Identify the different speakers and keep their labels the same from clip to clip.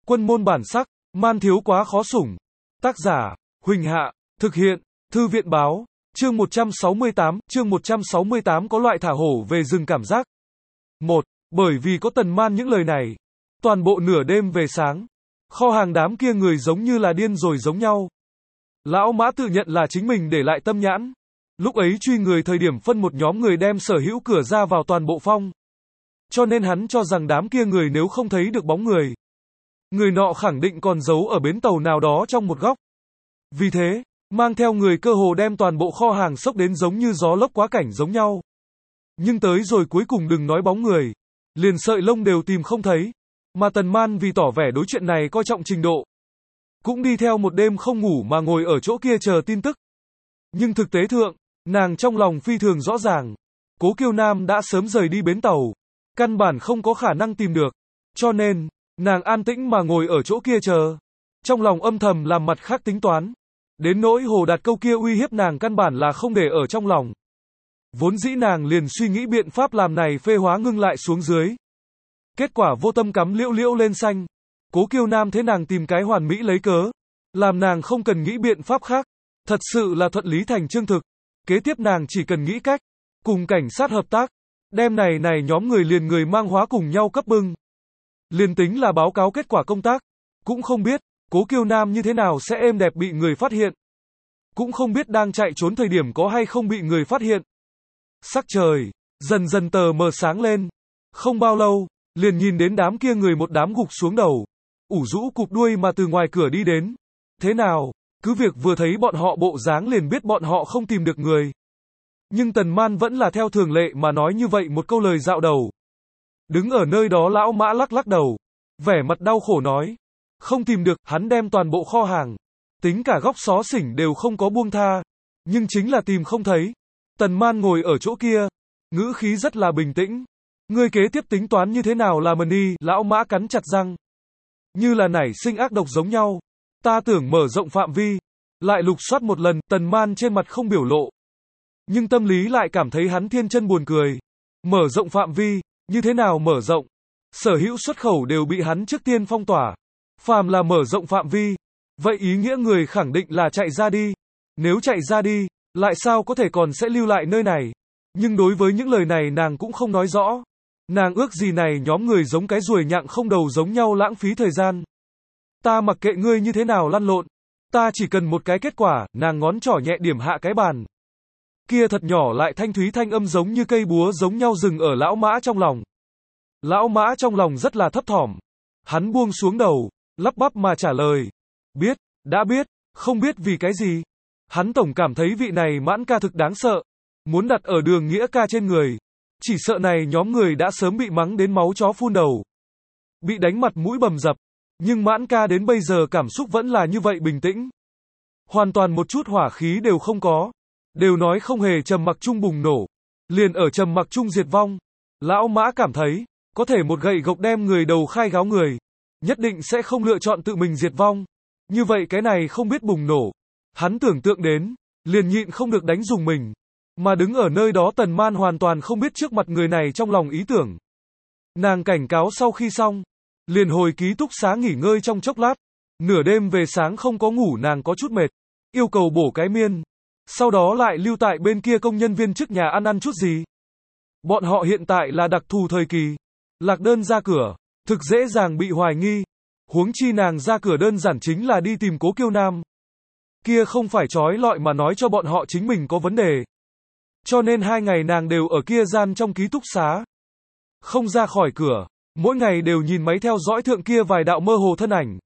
Speaker 1: Quân môn bản sắc, man thiếu quá khó sủng. Tác giả, Huỳnh Hạ, thực hiện, Thư viện báo, chương 168 có loại thả hổ về rừng cảm giác. 1. Bởi vì có Tần Man những lời này, toàn bộ nửa đêm về sáng, kho hàng đám kia người giống như là điên rồi giống nhau. Lão Mã tự nhận là chính mình để lại tâm nhãn, lúc ấy truy người thời điểm phân một nhóm người đem sở hữu cửa ra vào toàn bộ phong. Cho nên hắn cho rằng đám kia người nếu không thấy được bóng người, người nọ khẳng định còn giấu ở bến tàu nào đó trong một góc. Vì thế, mang theo người cơ hồ đem toàn bộ kho hàng xốc đến giống như gió lốc quá cảnh giống nhau. Nhưng tới rồi cuối cùng đừng nói bóng người, liền sợi lông đều tìm không thấy. Mà Tần Man vì tỏ vẻ đối chuyện này coi trọng trình độ, cũng đi theo một đêm không ngủ mà ngồi ở chỗ kia chờ tin tức. Nhưng thực tế thượng, nàng trong lòng phi thường rõ ràng, Cố Kiêu Nam đã sớm rời đi bến tàu, căn bản không có khả năng tìm được. Cho nên, nàng an tĩnh mà ngồi ở chỗ kia chờ, trong lòng âm thầm làm mặt khác tính toán. Đến nỗi Hồ Đạt câu kia uy hiếp nàng căn bản là không để ở trong lòng. Vốn dĩ nàng liền suy nghĩ biện pháp làm này phê hóa ngưng lại xuống dưới. Kết quả vô tâm cắm liễu liễu lên xanh. Cố Kiêu Nam thế nàng tìm cái hoàn mỹ lấy cớ, làm nàng không cần nghĩ biện pháp khác. Thật sự là thuận lý thành chương thực. Kế tiếp nàng chỉ cần nghĩ cách, cùng cảnh sát hợp tác, đem này nhóm người liền người mang hóa cùng nhau cấp bưng. Liền tính là báo cáo kết quả công tác, cũng không biết, Cố Kiêu Nam như thế nào sẽ êm đẹp bị người phát hiện. Cũng không biết đang chạy trốn thời điểm có hay không bị người phát hiện. Sắc trời, dần dần tờ mờ sáng lên. Không bao lâu, liền nhìn đến đám kia người một đám gục xuống đầu, ủ rũ cụp đuôi mà từ ngoài cửa đi đến. Thế nào, cứ việc vừa thấy bọn họ bộ dáng liền biết bọn họ không tìm được người. Nhưng Tần Man vẫn là theo thường lệ mà nói như vậy một câu lời dạo đầu. Đứng ở nơi đó lão Mã lắc lắc đầu, vẻ mặt đau khổ nói. Không tìm được, hắn đem toàn bộ kho hàng, tính cả góc xó xỉnh đều không có buông tha. Nhưng chính là tìm không thấy. Tần Man ngồi ở chỗ kia, ngữ khí rất là bình tĩnh. Ngươi kế tiếp tính toán như thế nào là mần đi, lão Mã cắn chặt răng. Như là nảy sinh ác độc giống nhau. Ta tưởng mở rộng phạm vi. Lại lục soát một lần, Tần Man trên mặt không biểu lộ. Nhưng tâm lý lại cảm thấy hắn thiên chân buồn cười. Mở rộng phạm vi, như thế nào mở rộng? Sở hữu xuất khẩu đều bị hắn trước tiên phong tỏa. Phàm là mở rộng phạm vi, vậy ý nghĩa người khẳng định là chạy ra đi. Nếu chạy ra đi, lại sao có thể còn sẽ lưu lại nơi này? Nhưng đối với những lời này nàng cũng không nói rõ. Nàng ước gì này nhóm người giống cái ruồi nhặng không đầu giống nhau lãng phí thời gian. Ta mặc kệ ngươi như thế nào lăn lộn. Ta chỉ cần một cái kết quả, nàng ngón trỏ nhẹ điểm hạ cái bàn. Kia thật nhỏ lại thanh thúy thanh âm giống như cây búa giống nhau dừng ở lão Mã trong lòng. Lão Mã trong lòng rất là thấp thỏm. Hắn buông xuống đầu, lắp bắp mà trả lời. Biết, đã biết, không biết vì cái gì. Hắn tổng cảm thấy vị này Mãn ca thực đáng sợ. Muốn đặt ở Đường Nghĩa ca trên người. Chỉ sợ này nhóm người đã sớm bị mắng đến máu chó phun đầu. Bị đánh mặt mũi bầm dập. Nhưng Mãn ca đến bây giờ cảm xúc vẫn là như vậy bình tĩnh. Hoàn toàn một chút hỏa khí đều không có. Đều nói không hề trầm mặc chung bùng nổ. Liền ở trầm mặc chung diệt vong. Lão Mã cảm thấy, có thể một gậy gộc đem người đầu khai gáo người. Nhất định sẽ không lựa chọn tự mình diệt vong. Như vậy cái này không biết bùng nổ. Hắn tưởng tượng đến, liền nhịn không được đánh dùng mình. Mà đứng ở nơi đó Tần Man hoàn toàn không biết trước mặt người này trong lòng ý tưởng. Nàng cảnh cáo sau khi xong, liền hồi ký túc xá nghỉ ngơi trong chốc lát. Nửa đêm về sáng không có ngủ nàng có chút mệt, yêu cầu bổ cái miên. Sau đó lại lưu tại bên kia công nhân viên trước nhà ăn chút gì. Bọn họ hiện tại là đặc thù thời kỳ. Lạc đơn ra cửa, thực dễ dàng bị hoài nghi. Huống chi nàng ra cửa đơn giản chính là đi tìm Cố Kiêu Nam. Kia không phải trói lọi mà nói cho bọn họ chính mình có vấn đề. Cho nên 2 ngày nàng đều ở kia gian trong ký túc xá. Không ra khỏi cửa, mỗi ngày đều nhìn máy theo dõi thượng kia vài đạo mơ hồ thân ảnh.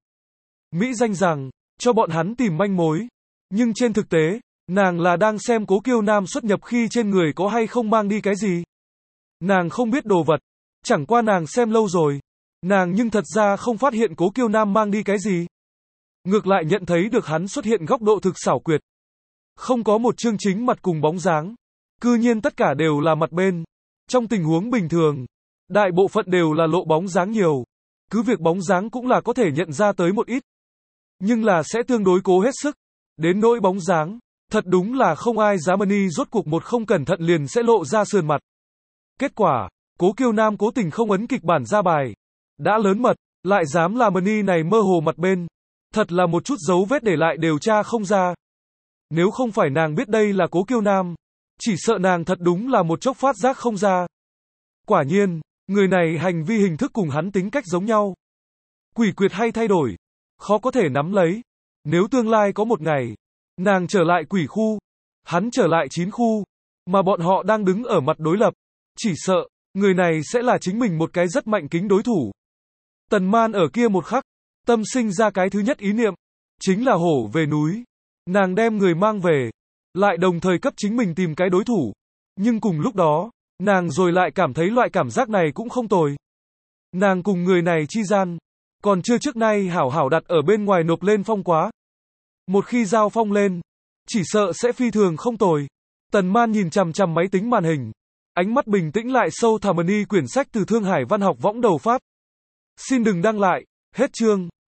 Speaker 1: Mỹ danh rằng, cho bọn hắn tìm manh mối. Nhưng trên thực tế, nàng là đang xem Cố Kiêu Nam xuất nhập khi trên người có hay không mang đi cái gì. Nàng không biết đồ vật, chẳng qua nàng xem lâu rồi. Nàng nhưng thật ra không phát hiện Cố Kiêu Nam mang đi cái gì. Ngược lại nhận thấy được hắn xuất hiện góc độ thực xảo quyệt. Không có một chương chính mặt cùng bóng dáng. Cư nhiên tất cả đều là mặt bên. Trong tình huống bình thường, đại bộ phận đều là lộ bóng dáng nhiều. Cứ việc bóng dáng cũng là có thể nhận ra tới một ít. Nhưng là sẽ tương đối cố hết sức. Đến nỗi bóng dáng, thật đúng là không ai dám ni rốt cuộc một không cẩn thận liền sẽ lộ ra sườn mặt. Kết quả, Cố Kiêu Nam cố tình không ấn kịch bản ra bài. Đã lớn mật, Lại dám làm Mani này mơ hồ mặt bên. Thật là một chút dấu vết để lại đều tra không ra. Nếu không phải nàng biết đây là Cố Kiêu Nam, chỉ sợ nàng thật đúng là một chốc phát giác không ra. Quả nhiên, người này hành vi hình thức cùng hắn tính cách giống nhau. Quỷ quyệt hay thay đổi, khó có thể nắm lấy. Nếu tương lai có một ngày, nàng trở lại quỷ khu, hắn trở lại 9 khu, mà bọn họ đang đứng ở mặt đối lập, chỉ sợ, người này sẽ là chính mình một cái rất mạnh kính đối thủ. Tần Man ở kia một khắc, tâm sinh ra cái thứ nhất ý niệm, chính là hổ về núi. Nàng đem người mang về, lại đồng thời cấp chính mình tìm cái đối thủ. Nhưng cùng lúc đó, nàng rồi lại cảm thấy loại cảm giác này cũng không tồi. Nàng cùng người này chi gian, còn chưa trước nay hảo hảo đặt ở bên ngoài nộp lên phong quá. Một khi giao phong lên, chỉ sợ sẽ phi thường không tồi. Tần Man nhìn chằm chằm máy tính màn hình, ánh mắt bình tĩnh lại sâu thẳm. Quyển sách từ Thương Hải Văn học võng đầu phát. Xin đừng đăng lại, hết chương.